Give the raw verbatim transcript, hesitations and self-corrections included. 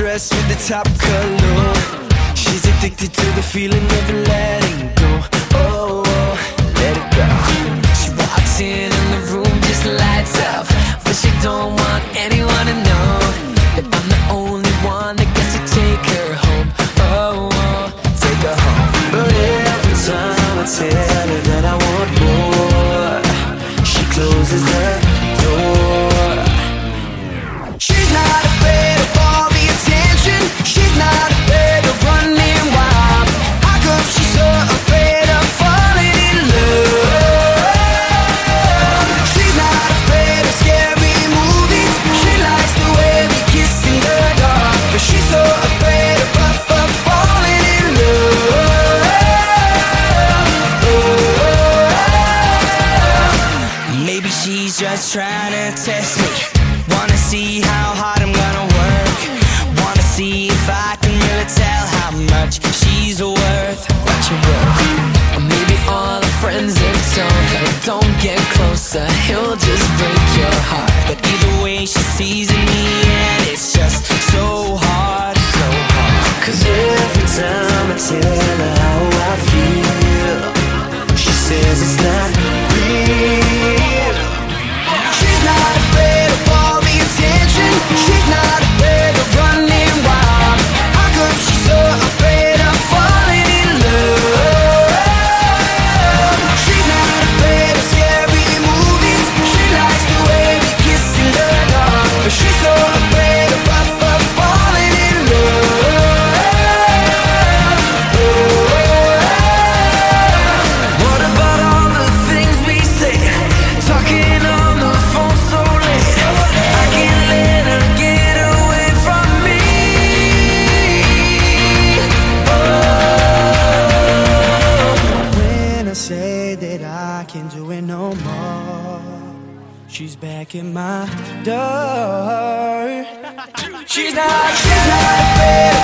dress with the top color. She's addicted to the feeling of letting go. Oh, let it go. She walks in and the room just lights up, but she don't want anyone to know that I'm the only one that gets to take her home. Oh, take her home. But every time I tell her that I want more, she closes the door. She's not afraid of all the attention. She's not afraid of running wild. How come she's so afraid of falling in love? She's not afraid of scary movies. She likes the way we kiss in the dark, but she's so afraid of, of, of falling in love. Maybe she's just trying to test me. Wanna see how hard I'm gonna work. Wanna see if I can really tell how much she's worth. What you worth. Or maybe all her friends have told her, don't get closer, he'll just break your heart. But either way she sees in me, and it's just so hard, so hard. Cause every time I tell her how I feel, she says it's not real. She's not afraid of all the attention. She's not afraid of running wild. How come she's so afraid of falling in love? She's not afraid of scary movies. She likes the way we kiss in the dark, but she's so afraid of, of, of falling in love. What about all the things we say, talking on the phone so late? I can't let her get away from me. Oh. When I say that I can't do it no more, she's back in my door. She's not, she's not afraid